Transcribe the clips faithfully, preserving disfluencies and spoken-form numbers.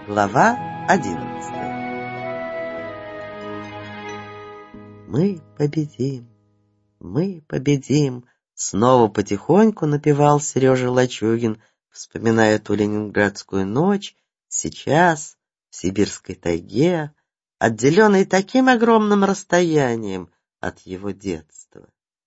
Глава одиннадцатая. Мы победим, мы победим, снова потихоньку напевал Сережа Лачугин, вспоминая ту ленинградскую ночь, сейчас в сибирской тайге, отделенной таким огромным расстоянием от его детства.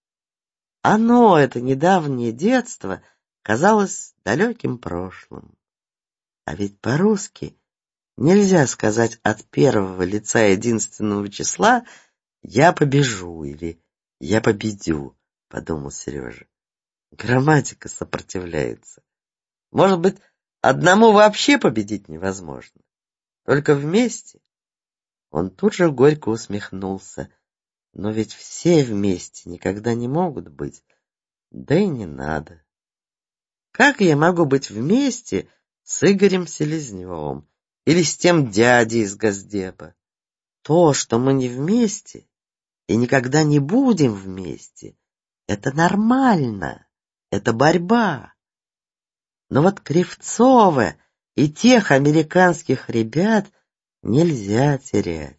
Оно, это недавнее детство, казалось далеким прошлым. А ведь по-русски нельзя сказать от первого лица единственного числа «я побежу» или «я победю», — подумал Сережа. Грамматика сопротивляется. Может быть, одному вообще победить невозможно. Только вместе. Он тут же горько усмехнулся. Но ведь все вместе никогда не могут быть. Да и не надо. Как я могу быть вместе с Игорем Селезневым или с тем дядей из Госдепа? То, что мы не вместе и никогда не будем вместе, это нормально, это борьба. Но вот Кривцова и тех американских ребят нельзя терять.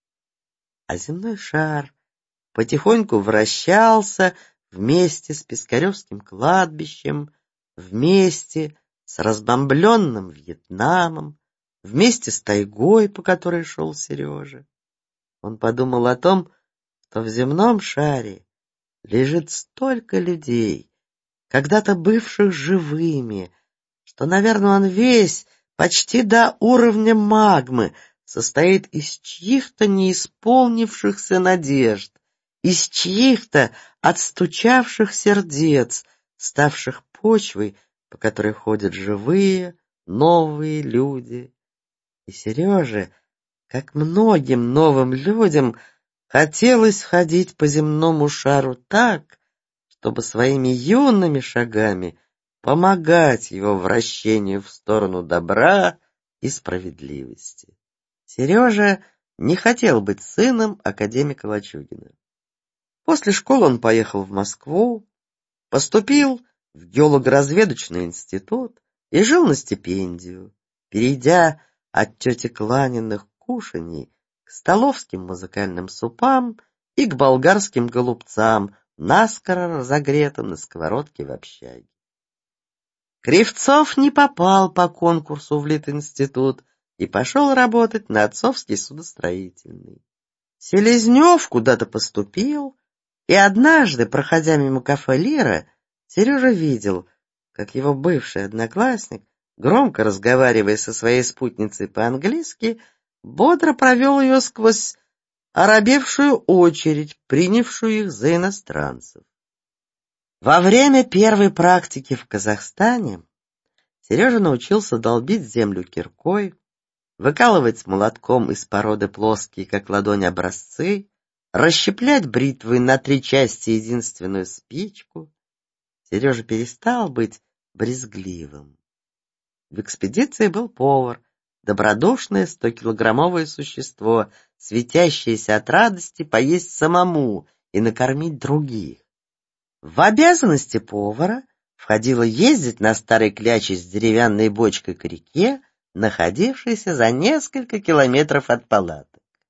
А земной шар потихоньку вращался вместе с Пискаревским кладбищем, вместе с разбомбленным Вьетнамом, вместе с тайгой, по которой шел Сережа. Он подумал о том, что в земном шаре лежит столько людей, когда-то бывших живыми, что, наверное, он весь, почти до уровня магмы, состоит из чьих-то неисполнившихся надежд, из чьих-то отстучавших сердец, ставших почвой, по которой ходят живые, новые люди. И Сереже, как многим новым людям, хотелось ходить по земному шару так, чтобы своими юными шагами помогать его вращению в сторону добра и справедливости. Сережа не хотел быть сыном академика Лачугина. После школы он поехал в Москву, поступил в геолого-разведочный институт и жил на стипендию, перейдя от тети Кланиных кушаний к столовским музыкальным супам и к болгарским голубцам, наскоро разогретым на сковородке в общаге. Кривцов не попал по конкурсу в Литинститут и пошел работать на отцовский судостроительный. Селезнев куда-то поступил, и однажды, проходя мимо кафе «Лира», Сережа видел, как его бывший одноклассник, громко разговаривая со своей спутницей по-английски, бодро провел ее сквозь оробевшую очередь, принявшую их за иностранцев. Во время первой практики в Казахстане Сережа научился долбить землю киркой, выкалывать молотком из породы плоские, как ладонь, образцы, расщеплять бритвой на три части единственную спичку. Сережа перестал быть брезгливым. В экспедиции был повар, добродушное стокилограммовое существо, светящееся от радости поесть самому и накормить других. В обязанности повара входило ездить на старой кляче с деревянной бочкой к реке, находившейся за несколько километров от палаток.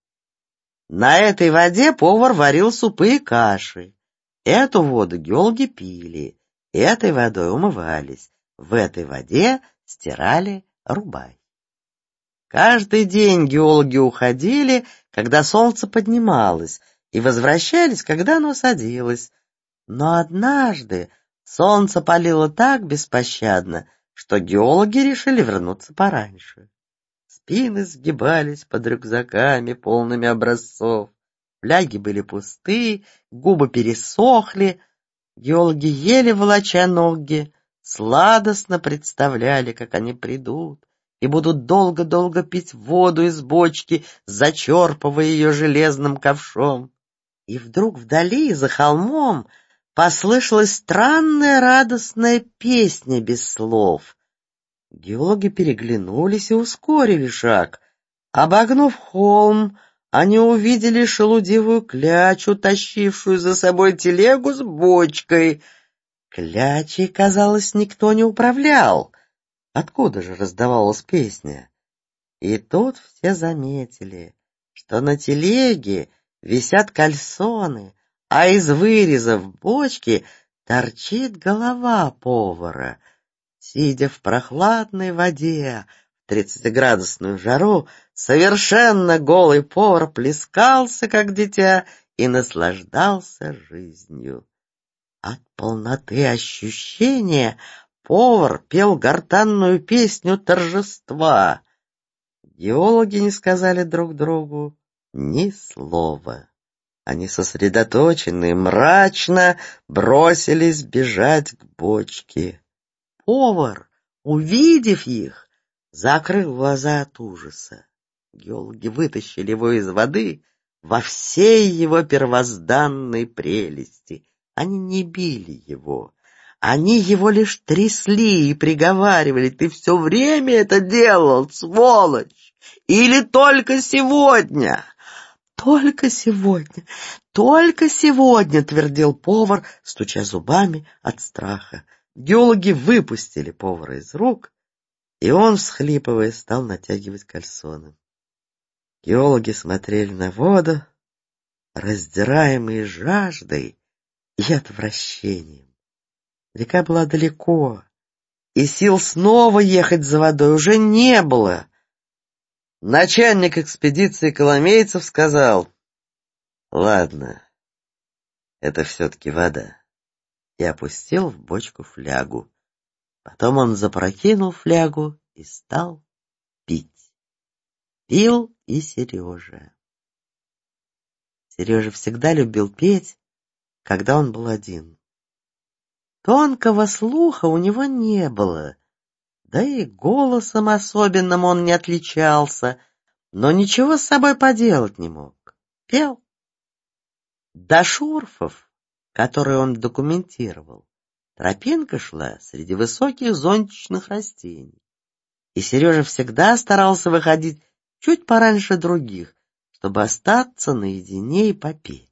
На этой воде повар варил супы и каши. Эту воду геологи пили, этой водой умывались, в этой воде стирали рубахи. Каждый день геологи уходили, когда солнце поднималось, и возвращались, когда оно садилось. Но однажды солнце палило так беспощадно, что геологи решили вернуться пораньше. Спины сгибались под рюкзаками, полными образцов. Фляги были пусты, губы пересохли. Геологи ели, волоча ноги, сладостно представляли, как они придут и будут долго-долго пить воду из бочки, зачерпывая ее железным ковшом. И вдруг вдали, за холмом, послышалась странная радостная песня без слов. Геологи переглянулись и ускорили шаг. Обогнув холм, они увидели шелудивую клячу, тащившую за собой телегу с бочкой. Клячей, казалось, никто не управлял. Откуда же раздавалась песня? И тут все заметили, что на телеге висят кальсоны, а из вырезов бочки торчит голова повара. Сидя в прохладной воде в тридцатиградусную жару, совершенно голый повар плескался, как дитя, и наслаждался жизнью. От полноты ощущения повар пел гортанную песню торжества. Геологи не сказали друг другу ни слова. Они сосредоточенно и мрачно бросились бежать к бочке. Повар, увидев их, закрыл глаза от ужаса. Геологи вытащили его из воды во всей его первозданной прелести. Они не били его. Они его лишь трясли и приговаривали: «Ты все время это делал, сволочь! Или только сегодня?» «Только сегодня, только сегодня», — твердил повар, стуча зубами от страха. Геологи выпустили повара из рук, и он, всхлипывая, стал натягивать кальсоны. Геологи смотрели на воду, раздираемые жаждой и отвращением. Река была далеко, и сил снова ехать за водой уже не было. Начальник экспедиции коломейцев сказал: «Ладно, это все-таки вода», и опустил в бочку флягу. Потом он запрокинул флягу и стал пить. Пил и Сережа. Сережа всегда любил петь, когда он был один. Тонкого слуха у него не было, да и голосом особенным он не отличался, но ничего с собой поделать не мог. Пел. До шурфов, которые он документировал, тропинка шла среди высоких зонтичных растений, и Сережа всегда старался выходить чуть пораньше других, чтобы остаться наедине и попеть.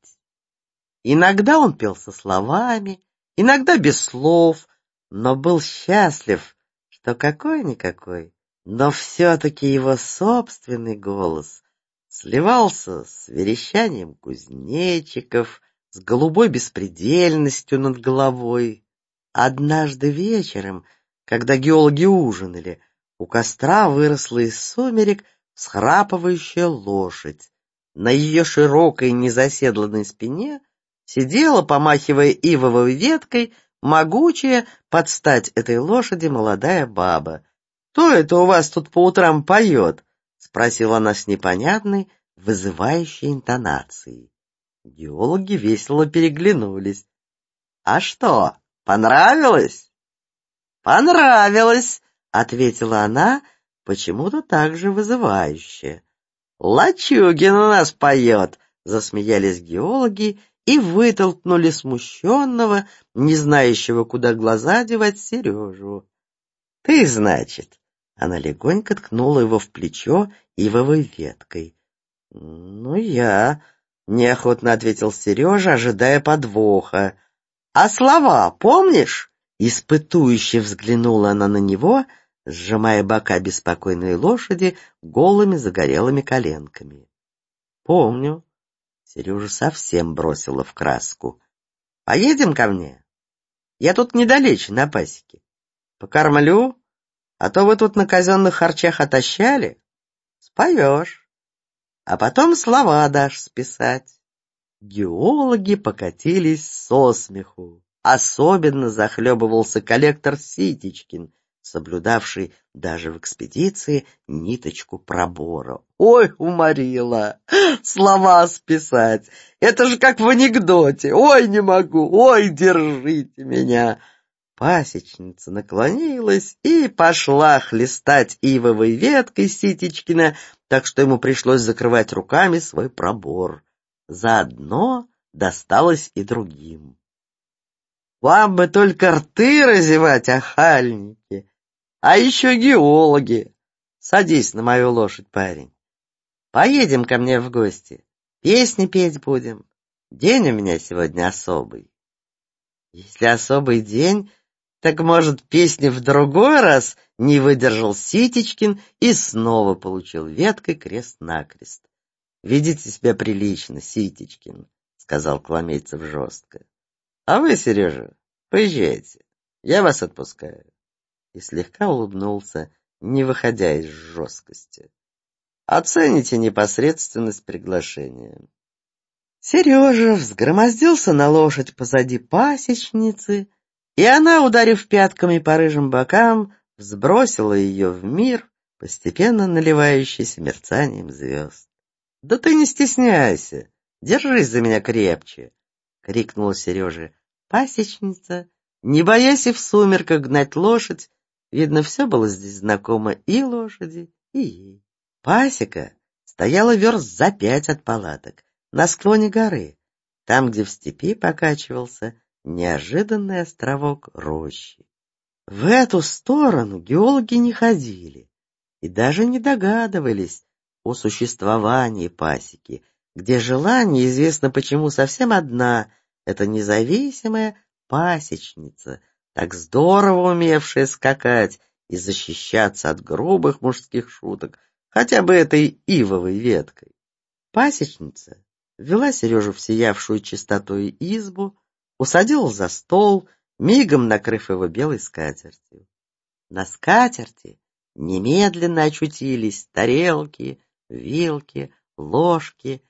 Иногда он пел со словами, иногда без слов, но был счастлив, что какой-никакой, но все-таки его собственный голос сливался с верещанием кузнечиков, с голубой беспредельностью над головой. Однажды вечером, когда геологи ужинали, у костра выросла из сумерек всхрапывающая лошадь. На ее широкой незаседланной спине сидела, помахивая ивовой веткой, могучая под стать этой лошади молодая баба. «Кто это у вас тут по утрам поет?» — спросила она с непонятной, вызывающей интонацией. Геологи весело переглянулись. «А что, понравилось?» «Понравилось», — ответила она, почему-то так же вызывающе. «Лачугин у нас поет», — засмеялись геологи и вытолкнули смущенного, не знающего, куда глаза девать, Сережу. «Ты, значит?» — она легонько ткнула его в плечо ивовой веткой. «Ну, я...» — неохотно ответил Сережа, ожидая подвоха. «А слова помнишь?» — испытующе взглянула она на него, сжимая бока беспокойной лошади голыми загорелыми коленками. «Помню». Сережу совсем бросила в краску. «Поедем ко мне? Я тут недалече, на пасеке. Покормлю, а то вы тут на казенных харчах отощали. Споешь, а потом слова дашь списать». Геологи покатились со смеху. Особенно захлебывался коллектор Ситечкин, соблюдавший даже в экспедиции ниточку пробора. «Ой, уморила! Слова списать! Это же как в анекдоте! Ой, не могу! Ой, держите меня!» Пасечница наклонилась и пошла хлестать ивовой веткой Ситечкина, так что ему пришлось закрывать руками свой пробор. Заодно досталось и другим. «Вам бы только рты разевать, охальники! А еще геологи! Садись на мою лошадь, парень. Поедем ко мне в гости. Песни петь будем. День у меня сегодня особый». Если особый день, Так, может, песни в другой раз? Не выдержал Ситечкин и снова получил веткой крест-накрест. Ведите себя прилично, Ситечкин, сказал Коломейцев жестко. А вы, Сережа, поезжайте, я вас отпускаю. И слегка улыбнулся, не выходя из жесткости. Оцените непосредственность приглашения. Сережа взгромоздился на лошадь позади пасечницы, и она, ударив пятками по рыжим бокам, взбросила ее в мир, постепенно наливающийся мерцанием звезд. — Да ты не стесняйся, держись за меня крепче! — крикнула Сереже пасечница, не боясь и в сумерках гнать лошадь. Видно, все было здесь знакомо и лошади, и ей. Пасека стояла верст за пять от палаток, на склоне горы, там, где в степи покачивался неожиданный островок рощи. В эту сторону геологи не ходили и даже не догадывались о существовании пасеки, где жила, неизвестно почему, совсем одна, эта независимая пасечница, так здорово умевшая скакать и защищаться от грубых мужских шуток, хотя бы этой ивовой веткой. Пасечница ввела Сережу в сиявшую чистотой избу, усадила за стол, мигом накрыв его белой скатертью. На скатерти немедленно очутились тарелки, вилки, ложки,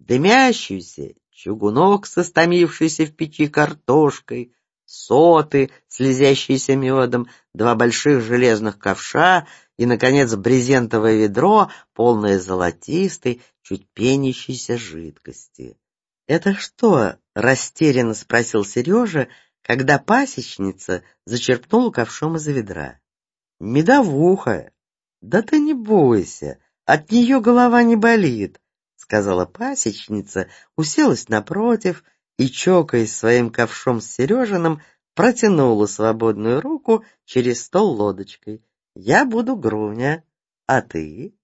дымящийся чугунок с истомившейся в печи картошкой, соты, слезящиеся медом, два больших железных ковша и, наконец, брезентовое ведро, полное золотистой, чуть пенящейся жидкости. — Это что? — растерянно спросил Сережа, когда пасечница зачерпнула ковшом из ведра. — Медовуха. — Да ты не бойся, от нее голова не болит, — сказала пасечница, уселась напротив и, чокаясь своим ковшом с Сережиным, протянула свободную руку через стол лодочкой. — Я буду Груня, а ты?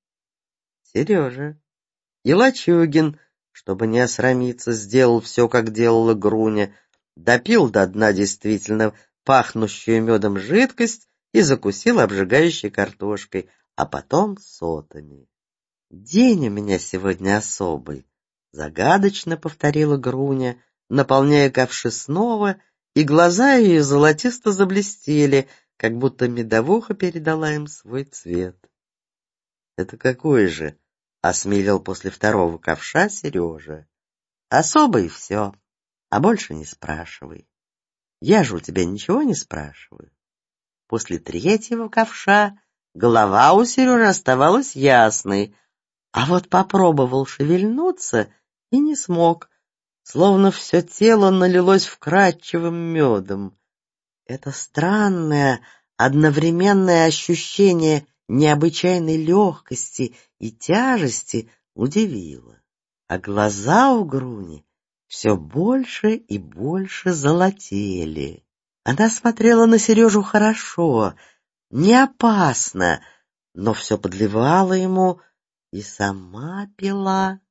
— Сережа. И Лачугин, чтобы не осрамиться, сделал все, как делала Груня, допил до дна действительно пахнущую медом жидкость и закусил обжигающей картошкой, а потом сотами. — День у меня сегодня особый, — загадочно повторила Груня, наполняя ковши снова, и глаза ее золотисто заблестели, как будто медовуха передала им свой цвет. — Это какой же? — осмелел после второго ковша Сережа. — Особый и все, а больше не спрашивай. Я же у тебя ничего не спрашиваю. После третьего ковша голова у Сережи оставалась ясной, а вот попробовал шевельнуться и не смог, словно все тело налилось вкрадчивым медом. Это странное одновременное ощущение необычайной легкости и тяжести удивило. А глаза у Груни все больше и больше золотели. Она смотрела на Сережу хорошо, не опасно, но все подливала ему и сама пила.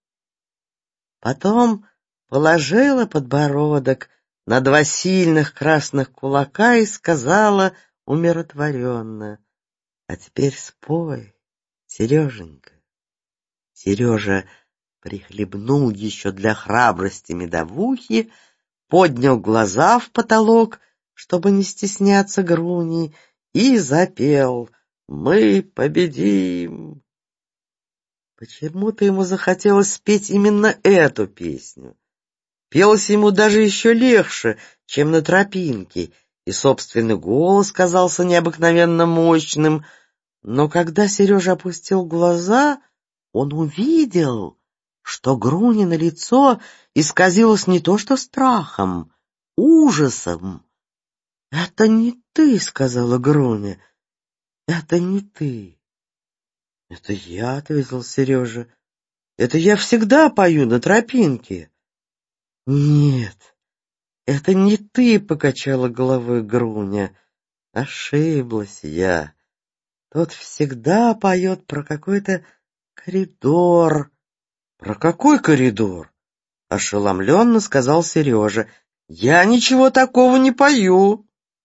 Потом положила подбородок на два сильных красных кулака и сказала умиротворенно: — А теперь спой, Сереженька. Сережа прихлебнул еще для храбрости медовухи, поднял глаза в потолок, чтобы не стесняться Груни, и запел: «Мы победим». Почему-то ему захотелось спеть именно эту песню. Пелось ему даже еще легче, чем на тропинке, и собственный голос казался необыкновенно мощным. Но когда Сережа опустил глаза, он увидел, что Грунино лицо исказилось не то что страхом, ужасом. — Это не ты, — сказала Груня, — это не ты. — Это я, — ответил Сережа, — это я всегда пою на тропинке. — Нет, это не ты, — покачала головой Груня. — Ошиблась я. Тот всегда поет про какой-то коридор. — Про какой коридор? — ошеломленно сказал Сережа. — Я ничего такого не пою.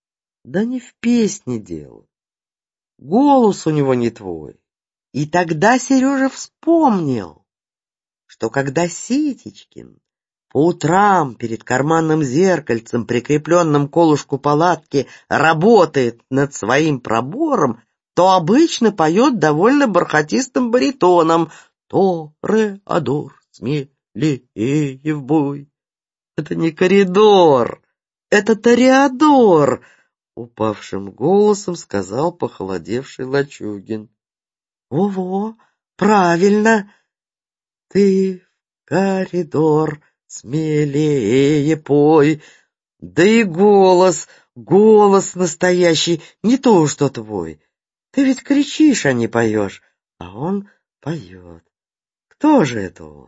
Да не в песне дело. Голос у него не твой. И тогда Сережа вспомнил, что когда Ситечкин по утрам перед карманным зеркальцем, прикрепленным к колышку палатки, работает над своим пробором, то обычно поет довольно бархатистым баритоном «Торе-адор, смелее в бой». Это не коридор, это Тореадор, упавшим голосом сказал похолодевший Лачугин. Во-во, правильно, ты в коридор смелее пой. Да и голос, голос настоящий, не то что твой. Ты ведь кричишь, а не поешь, а он поет. Кто же это он?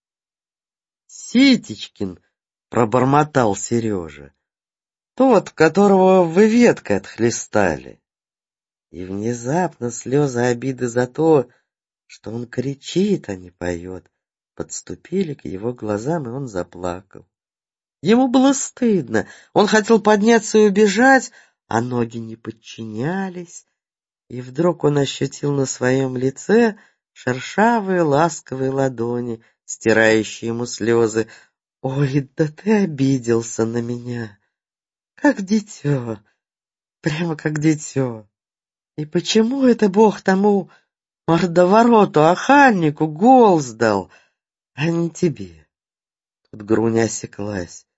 Ситечкин, пробормотал Сережа. Тот, которого вы веткой отхлестали. И внезапно слезы обиды за то, что он кричит, а не поет, подступили к его глазам, и он заплакал. Ему было стыдно, он хотел подняться и убежать, а ноги не подчинялись, и вдруг он ощутил на своем лице шершавые ласковые ладони, стирающие ему слезы. «Ой, да ты обиделся на меня, как дитё, прямо как дитё. И почему это Бог тому мордовороту, охальнику голос дал, а не тебе?» Тут Груня осеклась.